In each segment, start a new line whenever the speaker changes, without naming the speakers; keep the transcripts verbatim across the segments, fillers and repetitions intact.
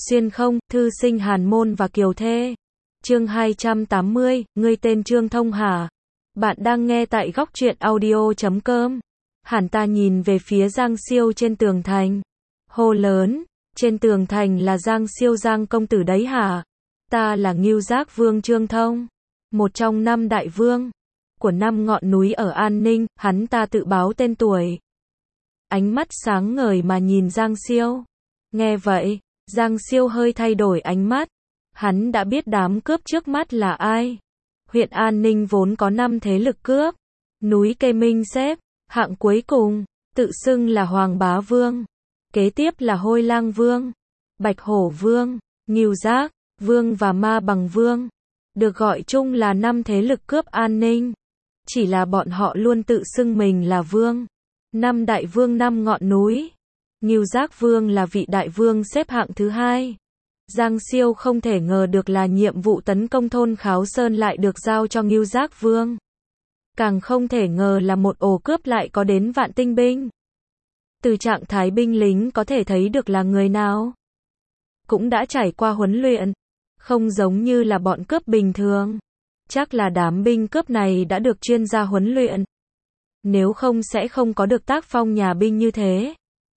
Xuyên không, thư sinh Hàn Môn và Kiều Thê. Chương hai trăm tám mươi, ngươi tên Trương Thông hả? Bạn đang nghe tại góc truyện audio chấm com. Hàn ta nhìn về phía Giang Siêu trên tường thành. Hô lớn, trên tường thành là Giang Siêu Giang công tử đấy hả? Ta là Ngưu Giác Vương Trương Thông, một trong năm đại vương của năm ngọn núi ở An Ninh, hắn ta tự báo tên tuổi. Ánh mắt sáng ngời mà nhìn Giang Siêu. Nghe vậy, Giang Siêu hơi thay đổi ánh mắt. Hắn đã biết đám cướp trước mắt là ai. Huyện An Ninh vốn có năm thế lực cướp. Núi Kê Minh xếp hạng cuối cùng, tự xưng là Hoàng Bá Vương. Kế tiếp là Hôi Lang Vương, Bạch Hổ Vương, Ngưu Giác Vương và Ma Bằng Vương. Được gọi chung là năm thế lực cướp An Ninh. Chỉ là bọn họ luôn tự xưng mình là vương. Năm đại vương năm ngọn núi. Ngưu Giác Vương là vị đại vương xếp hạng thứ hai. Giang Siêu không thể ngờ được là nhiệm vụ tấn công thôn Kháo Sơn lại được giao cho Ngưu Giác Vương. Càng không thể ngờ là một ổ cướp lại có đến vạn tinh binh. Từ trạng thái binh lính có thể thấy được là người nào cũng đã trải qua huấn luyện, không giống như là bọn cướp bình thường. Chắc là đám binh cướp này đã được chuyên gia huấn luyện. Nếu không sẽ không có được tác phong nhà binh như thế.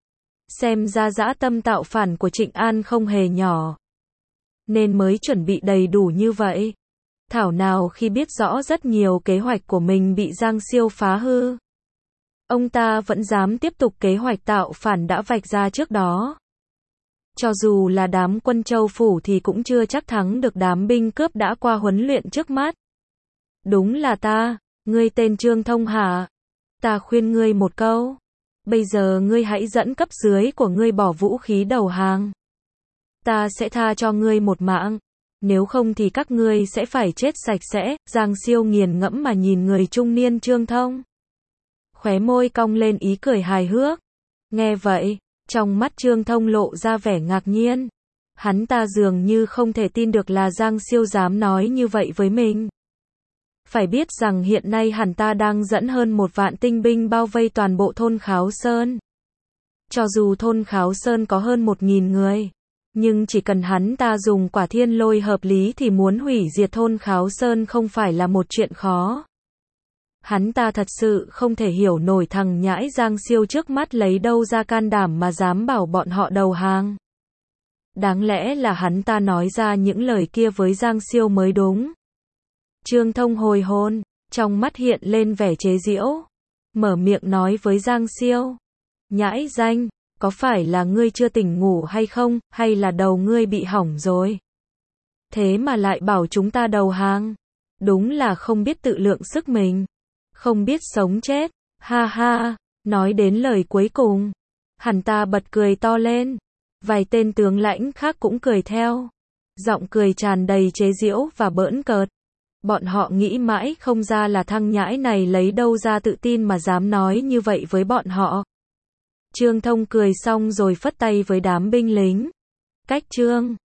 Xem ra dã tâm tạo phản của Trịnh An không hề nhỏ, nên mới chuẩn bị đầy đủ như vậy. Thảo nào khi biết rõ rất nhiều kế hoạch của mình bị Giang Siêu phá hư, ông ta vẫn dám tiếp tục kế hoạch tạo phản đã vạch ra trước đó. Cho dù là đám quân châu phủ thì cũng chưa chắc thắng được đám binh cướp đã qua huấn luyện trước mắt. Đúng là ta, ngươi tên Trương Thông hả? Ta khuyên ngươi một câu. Bây giờ ngươi hãy dẫn cấp dưới của ngươi bỏ vũ khí đầu hàng. Ta sẽ tha cho ngươi một mạng. Nếu không thì các ngươi sẽ phải chết sạch sẽ. Giang Siêu nghiền ngẫm mà nhìn người trung niên Trương Thông. Khóe môi cong lên ý cười hài hước. Nghe vậy, trong mắt Trương Thông lộ ra vẻ ngạc nhiên. Hắn ta dường như không thể tin được là Giang Siêu dám nói như vậy với mình. Phải biết rằng hiện nay hắn ta đang dẫn hơn một vạn tinh binh bao vây toàn bộ thôn Kháo Sơn. Cho dù thôn Kháo Sơn có hơn một nghìn người, nhưng chỉ cần hắn ta dùng quả thiên lôi hợp lý thì muốn hủy diệt thôn Kháo Sơn không phải là một chuyện khó. Hắn ta thật sự không thể hiểu nổi thằng nhãi Giang Siêu trước mắt lấy đâu ra can đảm mà dám bảo bọn họ đầu hàng. Đáng lẽ là hắn ta nói ra những lời kia với Giang Siêu mới đúng. Trương Thông hồi hồn, trong mắt hiện lên vẻ chế giễu. Mở miệng nói với Giang Siêu. Nhãi danh, có phải là ngươi chưa tỉnh ngủ hay không, hay là đầu ngươi bị hỏng rồi? Thế mà lại bảo chúng ta đầu hàng. Đúng là không biết tự lượng sức mình. Không biết sống chết. Ha ha, nói đến lời cuối cùng. Hắn ta bật cười to lên. Vài tên tướng lãnh khác cũng cười theo. Giọng cười tràn đầy chế giễu và bỡn cợt. Bọn họ nghĩ mãi không ra là thằng nhãi này lấy đâu ra tự tin mà dám nói như vậy với bọn họ. Trương Thông cười xong rồi phất tay với đám binh lính. Cách Trương